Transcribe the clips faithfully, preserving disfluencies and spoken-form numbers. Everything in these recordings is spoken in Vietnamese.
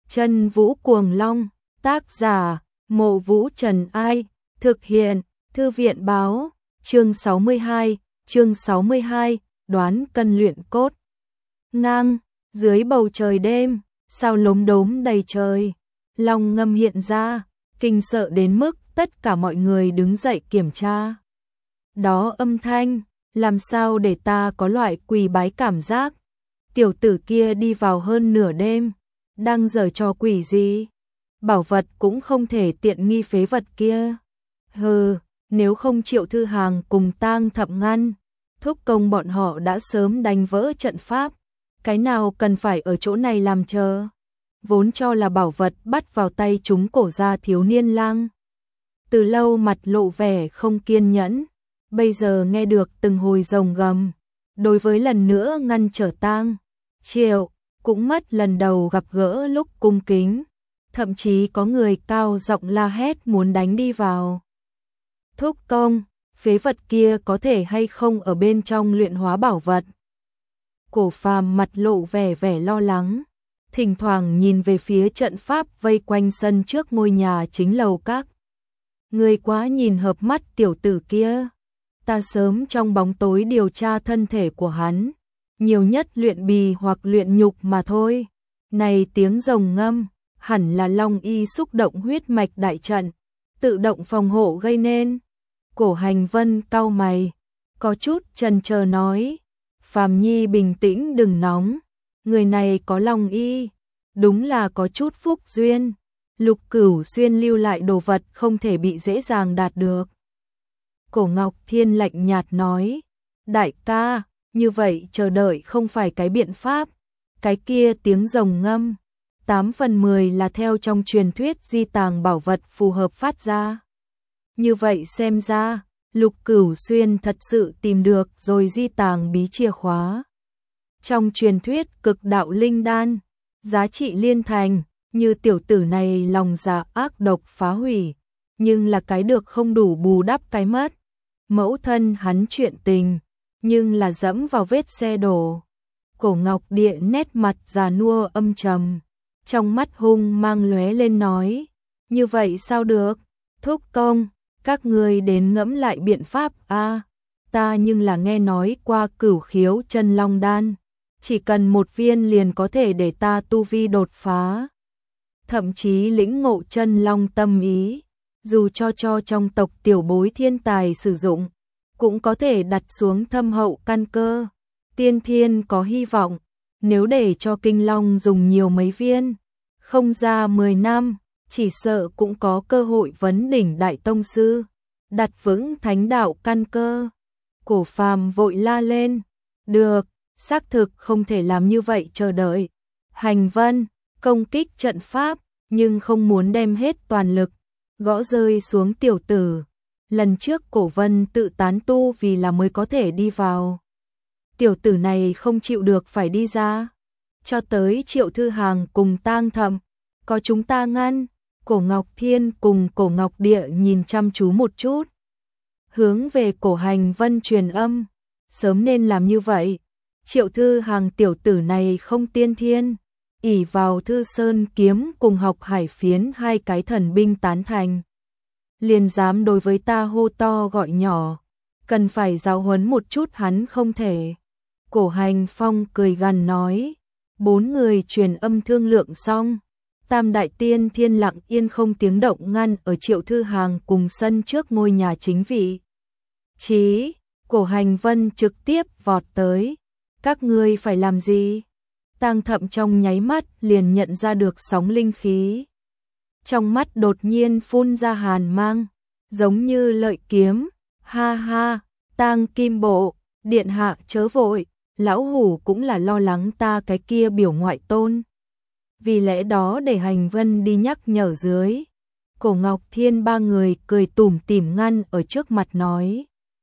Chân Vũ Cuồng Long, tác giả, Mộ Vũ Trần Ai, thực hiện, Thư viện báo, chương sáu mươi hai, chương sáu mươi hai, đoán cân luyện cốt. Ngang, dưới bầu trời đêm, sao lốm đốm đầy trời, long ngâm hiện ra, kinh sợ đến mức tất cả mọi người đứng dậy kiểm tra. Đó âm thanh, làm sao để ta có loại quỳ bái cảm giác. Tiểu tử kia đi vào hơn nửa đêm, đang giở trò quỷ gì? Bảo vật cũng không thể tiện nghi phế vật kia. Hừ, nếu không Triệu Thư Hàng cùng Tang Thập ngăn, thúc công bọn họ đã sớm đánh vỡ trận pháp. Cái nào cần phải ở chỗ này làm chờ. Vốn cho là bảo vật bắt vào tay chúng cổ gia thiếu niên lang. Từ lâu mặt lộ vẻ không kiên nhẫn, bây giờ nghe được từng hồi rồng gầm. Đối với lần nữa ngăn trở Tang Triệu, cũng mất lần đầu gặp gỡ lúc cung kính. Thậm chí có người cao giọng la hét muốn đánh đi vào. Thúc công, phế vật kia có thể hay không ở bên trong luyện hóa bảo vật? Cổ Phàm mặt lộ vẻ vẻ lo lắng, thỉnh thoảng nhìn về phía trận pháp vây quanh sân trước ngôi nhà chính lầu các. Người quá nhìn hợp mắt tiểu tử kia, ta sớm trong bóng tối điều tra thân thể của hắn, nhiều nhất luyện bì hoặc luyện nhục mà thôi. Này tiếng rồng ngâm, hẳn là Long Y xúc động huyết mạch đại trận, tự động phòng hộ gây nên. Cổ Hành Vân cau mày, có chút chần chờ nói, Phàm Nhi bình tĩnh đừng nóng, người này có Long Y, đúng là có chút phúc duyên. Lục Cửu Xuyên lưu lại đồ vật không thể bị dễ dàng đạt được. Cổ Ngọc Thiên lạnh nhạt nói, đại ca, như vậy chờ đợi không phải cái biện pháp. Cái kia tiếng rồng ngâm, tám phần mười là theo trong truyền thuyết di tàng bảo vật phù hợp phát ra. Như vậy xem ra, Lục Cửu Xuyên thật sự tìm được rồi di tàng bí chìa khóa. Trong truyền thuyết cực đạo linh đan, giá trị liên thành, như tiểu tử này lòng dạ ác độc phá hủy, nhưng là cái được không đủ bù đắp cái mất. Mẫu thân hắn chuyện tình, nhưng là dẫm vào vết xe đổ. Cổ Ngọc Địa nét mặt già nua âm trầm, trong mắt hung mang lóe lên nói, như vậy sao được? Thúc công, các ngươi đến ngẫm lại biện pháp a. À, ta nhưng là nghe nói qua Cửu Khiếu Chân Long đan, chỉ cần một viên liền có thể để ta tu vi đột phá, thậm chí lĩnh ngộ chân long tâm ý, dù cho cho trong tộc tiểu bối thiên tài sử dụng, cũng có thể đặt xuống thâm hậu căn cơ. Tiên thiên có hy vọng, nếu để cho Kinh Long dùng nhiều mấy viên, không ra mười năm, chỉ sợ cũng có cơ hội vấn đỉnh đại tông sư, đặt vững thánh đạo căn cơ. Cổ Phàm vội la lên, được, xác thực không thể làm như vậy chờ đợi. Hành Vân, công kích trận pháp, nhưng không muốn đem hết toàn lực, gõ rơi xuống tiểu tử. Lần trước Cổ Vân tự tán tu vì là mới có thể đi vào. Tiểu tử này không chịu được phải đi ra. Cho tới Triệu Thư Hàng cùng Tang Thập, có chúng ta ngăn. Cổ Ngọc Thiên cùng Cổ Ngọc Địa nhìn chăm chú một chút, hướng về Cổ Hành Vân truyền âm, sớm nên làm như vậy. Triệu Thư Hàng tiểu tử này không tiên thiên, ỷ vào Thư Sơn kiếm cùng học Hải Phiến hai cái thần binh tán thành, liền dám đối với ta hô to gọi nhỏ, cần phải giáo huấn một chút hắn không thể. Cổ Hành Phong cười gằn nói, bốn người truyền âm thương lượng xong, Tam đại tiên thiên lặng yên không tiếng động ngăn ở Triệu Thư Hàng cùng sân trước ngôi nhà chính vị. Chí, Cổ Hành Vân trực tiếp vọt tới, các ngươi phải làm gì? Tang Thập trong nháy mắt liền nhận ra được sóng linh khí. Trong mắt đột nhiên phun ra hàn mang, giống như lợi kiếm, ha ha, Tang Kim Bộ, điện hạ chớ vội, lão hủ cũng là lo lắng ta cái kia biểu ngoại tôn. Vì lẽ đó để Hành Vân đi nhắc nhở dưới. Cổ Ngọc Thiên ba người cười tủm tỉm ngăn ở trước mặt nói,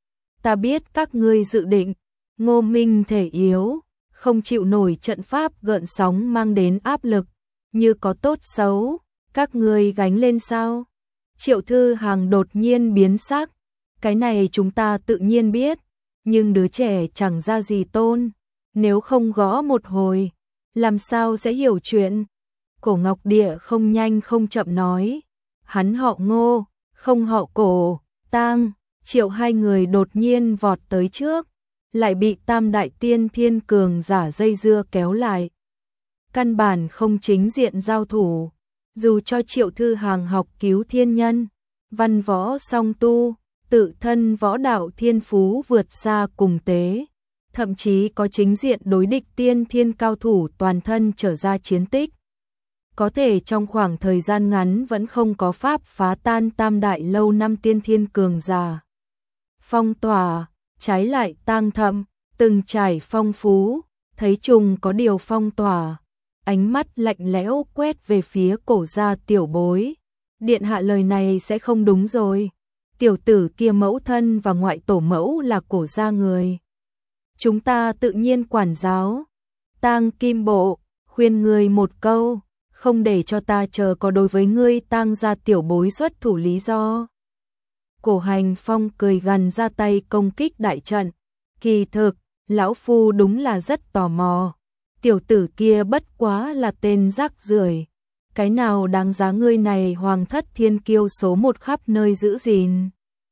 ta biết các ngươi dự định, Ngô Minh thể yếu, không chịu nổi trận pháp gợn sóng mang đến áp lực, như có tốt xấu, các ngươi gánh lên sao? Triệu Thư Hàng đột nhiên biến sắc, cái này chúng ta tự nhiên biết, nhưng đứa trẻ chẳng ra gì tôn, nếu không gõ một hồi, làm sao sẽ hiểu chuyện? Cổ Ngọc Địa không nhanh không chậm nói, hắn họ Ngô, không họ Cổ. Tang, Triệu hai người đột nhiên vọt tới trước, lại bị Tam đại tiên thiên cường giả dây dưa kéo lại. Căn bản không chính diện giao thủ, dù cho Triệu Thư Hàng học cứu thiên nhân, văn võ song tu, tự thân võ đạo thiên phú vượt xa cùng tế, thậm chí có chính diện đối địch tiên thiên cao thủ toàn thân trở ra chiến tích. Có thể trong khoảng thời gian ngắn vẫn không có pháp phá tan Tam đại lâu năm tiên thiên cường giả. Phong tỏa, trái lại Tang Thậm, từng trải phong phú, thấy trùng có điều phong tỏa, ánh mắt lạnh lẽo quét về phía Cổ gia tiểu bối. Điện hạ lời này sẽ không đúng rồi. Tiểu tử kia mẫu thân và ngoại tổ mẫu là Cổ gia người. Chúng ta tự nhiên quản giáo. Tang Kim Bộ, khuyên ngươi một câu, không để cho ta chờ có đối với ngươi Tang gia tiểu bối xuất thủ lý do. Cổ Hành Phong cười gằn ra tay công kích đại trận. Kỳ thực, lão phu đúng là rất tò mò. Tiểu tử kia bất quá là tên rác rưởi, cái nào đáng giá ngươi này hoàng thất thiên kiêu số một khắp nơi giữ gìn.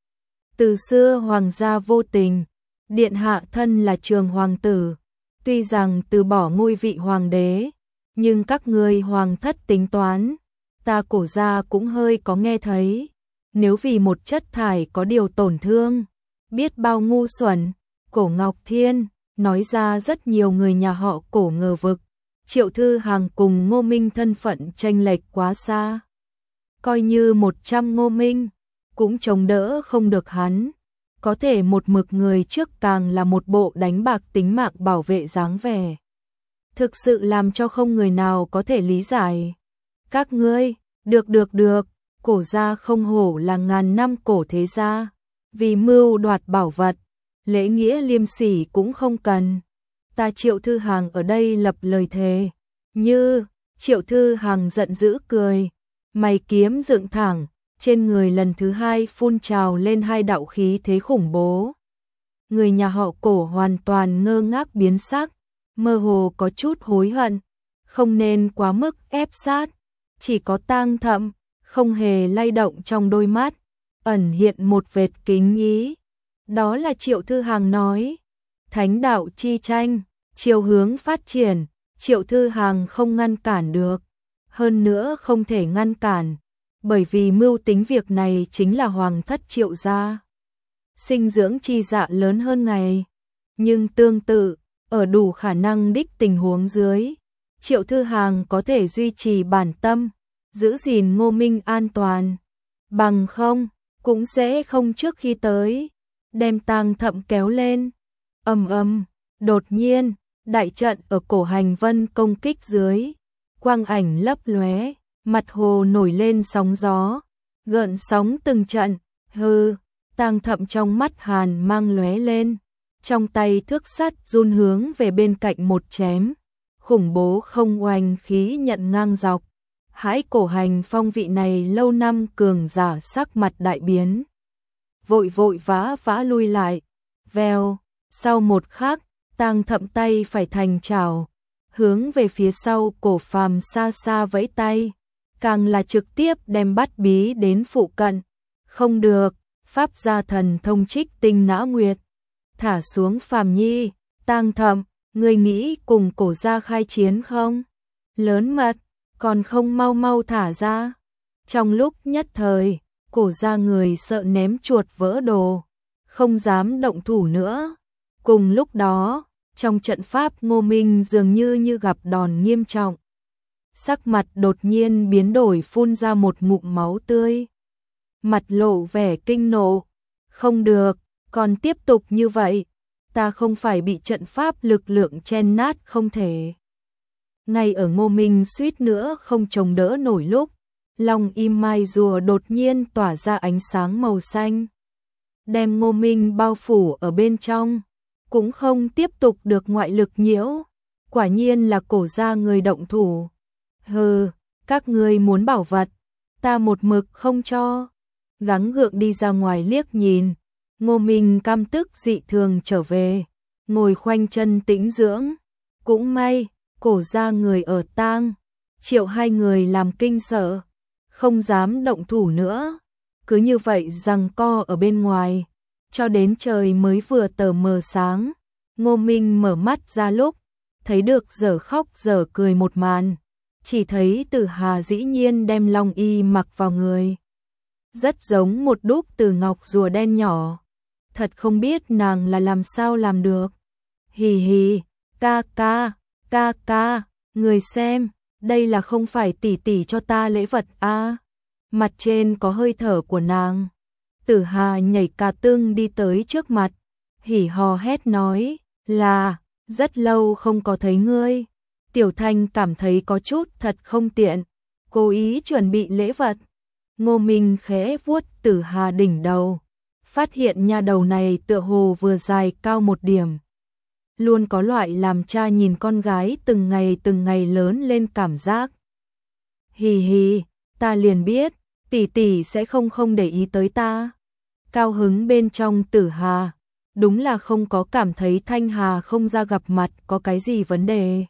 Từ xưa hoàng gia vô tình, điện hạ thân là trường hoàng tử, tuy rằng từ bỏ ngôi vị hoàng đế, nhưng các ngươi hoàng thất tính toán, ta Cổ gia cũng hơi có nghe thấy. Nếu vì một chất thải có điều tổn thương, biết bao ngu xuẩn. Cổ Ngọc Thiên nói ra rất nhiều người nhà họ Cổ ngờ vực. Triệu Thư Hàng cùng Ngô Minh thân phận chênh lệch quá xa, coi như một trăm Ngô Minh cũng chống đỡ không được hắn. Có thể một mực người trước càng là một bộ đánh bạc tính mạng bảo vệ dáng vẻ, thực sự làm cho không người nào có thể lý giải. Các ngươi, được được được, Cổ gia không hổ là ngàn năm cổ thế gia, vì mưu đoạt bảo vật, lễ nghĩa liêm sỉ cũng không cần. Ta Triệu Thư Hàng ở đây lập lời thề. Như, Triệu Thư Hàng giận dữ cười, mày kiếm dựng thẳng, trên người lần thứ hai phun trào lên hai đạo khí thế khủng bố. Người nhà họ Cổ hoàn toàn ngơ ngác biến sắc, mơ hồ có chút hối hận, không nên quá mức ép sát. Chỉ có Tang Thậm không hề lay động trong đôi mắt, ẩn hiện một vệt kính ý. Đó là Triệu Thư Hàng nói, thánh đạo chi tranh, chiều hướng phát triển, Triệu Thư Hàng không ngăn cản được, hơn nữa không thể ngăn cản, bởi vì mưu tính việc này chính là hoàng thất Triệu gia. Sinh dưỡng chi dạ lớn hơn ngày, nhưng tương tự, ở đủ khả năng đích tình huống dưới, Triệu Thư Hàng có thể duy trì bản tâm, giữ gìn Ngô Minh an toàn, bằng không, cũng sẽ không trước khi tới, đem Tang Thậm kéo lên. Ầm ầm, đột nhiên, đại trận ở Cổ Hành Vân công kích dưới, quang ảnh lấp lóe, mặt hồ nổi lên sóng gió, gợn sóng từng trận. Hừ, Tang Thậm trong mắt hàn mang lóe lên, trong tay thước sắt run hướng về bên cạnh một chém, khủng bố không oanh khí nhận ngang dọc. Hãi Cổ Hành Phong vị này lâu năm cường giả sắc mặt đại biến, vội vội vã vã lui lại. Vèo, sau một khắc, Tang Thậm tay phải thành chảo, hướng về phía sau Cổ Phàm xa xa vẫy tay, càng là trực tiếp đem bắt bí đến phụ cận. Không được, pháp gia thần thông trích tinh nã nguyệt. Thả xuống Phàm nhi. Tang Thậm, ngươi nghĩ cùng Cổ gia khai chiến không? Lớn mật, còn không mau mau thả ra. Trong lúc nhất thời, Cổ gia người sợ ném chuột vỡ đồ, không dám động thủ nữa. Cùng lúc đó, trong trận pháp Ngô Minh dường như như gặp đòn nghiêm trọng. Sắc mặt đột nhiên biến đổi, phun ra một ngụm máu tươi. Mặt lộ vẻ kinh nộ. Không được, còn tiếp tục như vậy, ta không phải bị trận pháp lực lượng chen nát không thể. Ngay ở Ngô Minh suýt nữa không chống đỡ nổi lúc, Long Im Mai rùa đột nhiên tỏa ra ánh sáng màu xanh, đem Ngô Minh bao phủ ở bên trong, cũng không tiếp tục được ngoại lực nhiễu. Quả nhiên là Cổ gia người động thủ. Hừ, các ngươi muốn bảo vật, ta một mực không cho. Gắng gượng đi ra ngoài liếc nhìn, Ngô Minh căm tức dị thường trở về, ngồi khoanh chân tĩnh dưỡng. Cũng may, Cổ gia người ở tang Triệu hai người làm kinh sợ, không dám động thủ nữa. Cứ như vậy giằng co ở bên ngoài, cho đến trời mới vừa tờ mờ sáng. Ngô Minh mở mắt ra lúc, thấy được dở khóc dở cười một màn. Chỉ thấy Tử Hà dĩ nhiên đem long y mặc vào người. Rất giống một đúc từ ngọc rùa đen nhỏ. Thật không biết nàng là làm sao làm được. Hì hì, ca ca, ca ca, người xem, đây là không phải tỷ tỷ cho ta lễ vật à. Mặt trên có hơi thở của nàng. Tử Hà nhảy cà tưng đi tới trước mặt, hỉ hò hét nói, là, rất lâu không có thấy ngươi. Tiểu Thanh cảm thấy có chút thật không tiện, cố ý chuẩn bị lễ vật. Ngô Minh khẽ vuốt Tử Hà đỉnh đầu, phát hiện nha đầu này tựa hồ vừa dài cao một điểm. Luôn có loại làm cha nhìn con gái từng ngày từng ngày lớn lên cảm giác. Hì hì, ta liền biết, tỷ tỷ sẽ không không để ý tới ta. Cao hứng bên trong Tử Hà, đúng là không có cảm thấy Thanh Hà không ra gặp mặt có cái gì vấn đề.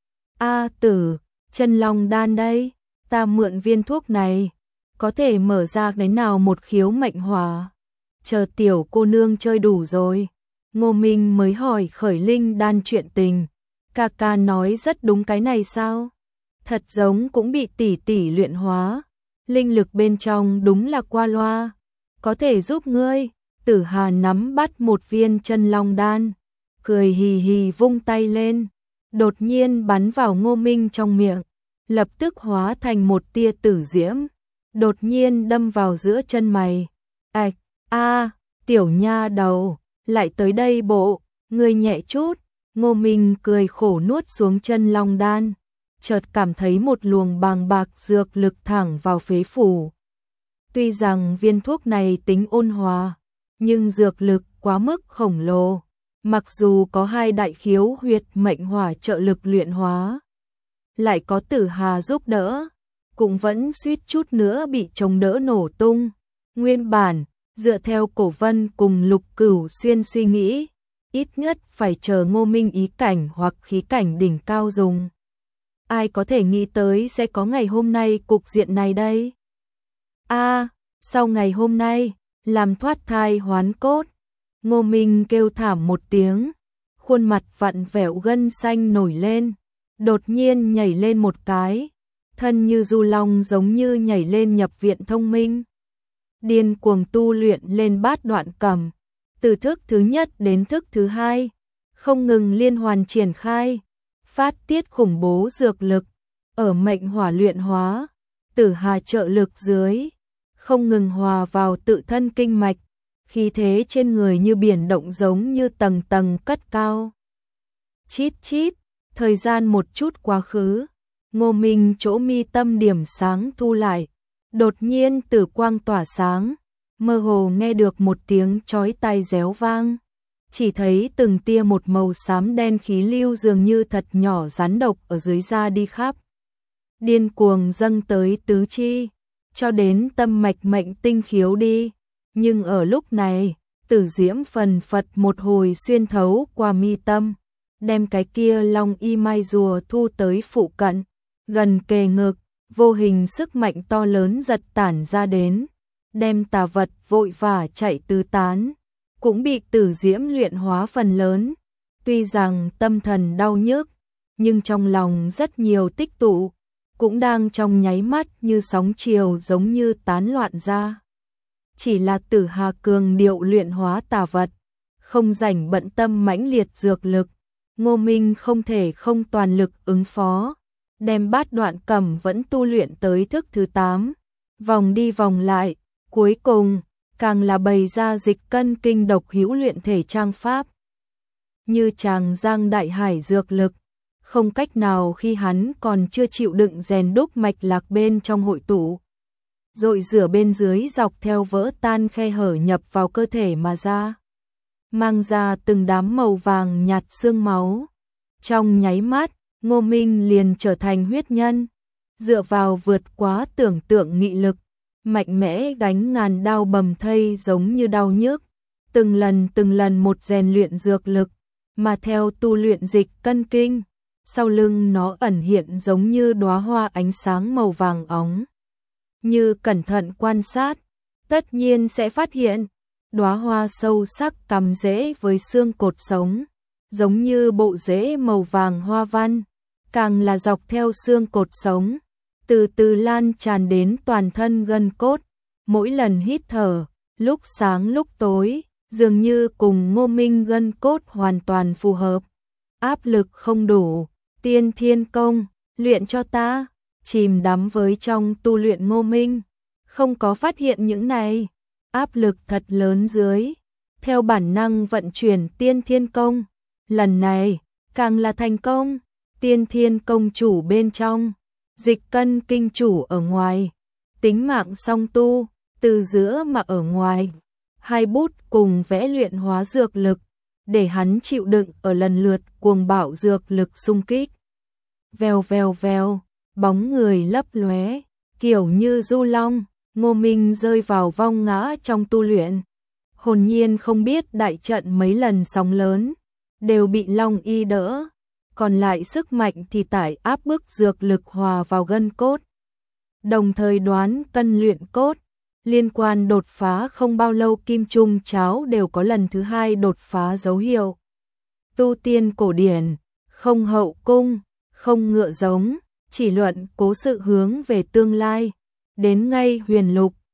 A Tử, chân long đan đây, ta mượn viên thuốc này, có thể mở ra cái nào một khiếu mệnh hỏa. Chờ tiểu cô nương chơi đủ rồi, Ngô Minh mới hỏi khởi linh đan chuyện tình. Ca ca nói rất đúng cái này sao? Thật giống cũng bị tỷ tỷ luyện hóa, linh lực bên trong đúng là qua loa, có thể giúp ngươi. Tử Hà nắm bắt một viên chân long đan, cười hì hì vung tay lên, đột nhiên bắn vào Ngô Minh trong miệng, lập tức hóa thành một tia tử diễm, đột nhiên đâm vào giữa chân mày. Ảch, a, tiểu nha đầu, lại tới đây bộ, ngươi nhẹ chút. Ngô Minh cười khổ nuốt xuống chân long đan, chợt cảm thấy một luồng bàng bạc dược lực thẳng vào phế phủ. Tuy rằng viên thuốc này tính ôn hòa, nhưng dược lực quá mức khổng lồ, mặc dù có hai đại khiếu huyệt mệnh hỏa trợ lực luyện hóa, lại có Tử Hà giúp đỡ, cũng vẫn suýt chút nữa bị chống đỡ nổ tung. Nguyên bản, dựa theo Cổ Vân cùng Lục Cửu Xuyên suy nghĩ, ít nhất phải chờ Ngô Minh ý cảnh hoặc khí cảnh đỉnh cao dùng. Ai có thể nghĩ tới sẽ có ngày hôm nay cục diện này đây? A, à, sau ngày hôm nay, làm thoát thai hoán cốt. Ngô Minh kêu thảm một tiếng, khuôn mặt vặn vẹo gân xanh nổi lên, đột nhiên nhảy lên một cái, thân như du long giống như nhảy lên nhập viện thông minh. Điên cuồng tu luyện lên bát đoạn cầm, từ thức thứ nhất đến thức thứ hai, không ngừng liên hoàn triển khai, phát tiết khủng bố dược lực, ở mệnh hỏa luyện hóa, Tử Hà trợ lực dưới, không ngừng hòa vào tự thân kinh mạch, khí thế trên người như biển động giống như tầng tầng cất cao. Chít chít, thời gian một chút quá khứ, Ngô Minh chỗ mi tâm điểm sáng thu lại, đột nhiên tử quang tỏa sáng, mơ hồ nghe được một tiếng chói tai réo vang, chỉ thấy từng tia một màu xám đen khí lưu dường như thật nhỏ rắn độc ở dưới da đi khắp, điên cuồng dâng tới tứ chi, cho đến tâm mạch mệnh tinh khiếu đi. Nhưng ở lúc này, tử diễm phần phật một hồi xuyên thấu qua mi tâm, đem cái kia long y mai rùa thu tới phụ cận, gần kề ngực, vô hình sức mạnh to lớn giật tản ra đến, đem tà vật vội vã chạy tứ tán, cũng bị tử diễm luyện hóa phần lớn. Tuy rằng tâm thần đau nhức, nhưng trong lòng rất nhiều tích tụ, cũng đang trong nháy mắt như sóng chiều giống như tán loạn ra. Chỉ là Tử Hà cường điệu luyện hóa tà vật, không rảnh bận tâm mãnh liệt dược lực, Ngô Minh không thể không toàn lực ứng phó, đem bát đoạn cầm vẫn tu luyện tới thức thứ tám, vòng đi vòng lại, cuối cùng, càng là bày ra dịch cân kinh độc hữu luyện thể trang pháp. Như tràng giang đại hải dược lực, không cách nào khi hắn còn chưa chịu đựng rèn đúc mạch lạc bên trong hội tụ, rồi rửa bên dưới dọc theo vỡ tan khe hở nhập vào cơ thể mà ra, mang ra từng đám màu vàng nhạt xương máu. Trong nháy mắt, Ngô Minh liền trở thành huyết nhân, dựa vào vượt quá tưởng tượng nghị lực, mạnh mẽ gánh ngàn đao bầm thây giống như đau nhức, từng lần từng lần một rèn luyện dược lực, mà theo tu luyện dịch cân kinh, sau lưng nó ẩn hiện giống như đóa hoa ánh sáng màu vàng óng. Như cẩn thận quan sát, tất nhiên sẽ phát hiện, đóa hoa sâu sắc cắm rễ với xương cột sống, giống như bộ rễ màu vàng hoa văn, càng là dọc theo xương cột sống, từ từ lan tràn đến toàn thân gân cốt, mỗi lần hít thở, lúc sáng lúc tối, dường như cùng Ngô Minh gân cốt hoàn toàn phù hợp. Áp lực không đủ, Tiên Thiên Công, luyện cho ta, chìm đắm với trong tu luyện Ngô Minh, không có phát hiện những này, áp lực thật lớn dưới, theo bản năng vận chuyển Tiên Thiên Công, lần này, càng là thành công, Tiên Thiên Công chủ bên trong, Dịch Cân kinh chủ ở ngoài, tính mạng song tu, từ giữa mà ở ngoài, hai bút cùng vẽ luyện hóa dược lực, để hắn chịu đựng ở lần lượt cuồng bạo dược lực xung kích. Vèo vèo vèo, bóng người lấp lóe, kiểu như du long, Ngô Minh rơi vào vong ngã trong tu luyện. Hồn nhiên không biết đại trận mấy lần sóng lớn, đều bị Long Y đỡ, còn lại sức mạnh thì tải áp bức dược lực hòa vào gân cốt. Đồng thời đoán cân luyện cốt, liên quan đột phá không bao lâu Kim Trung Cháo đều có lần thứ hai đột phá dấu hiệu. Tu tiên cổ điển, không hậu cung, không ngựa giống, chỉ luận cố sự hướng về tương lai, đến ngay huyền lục,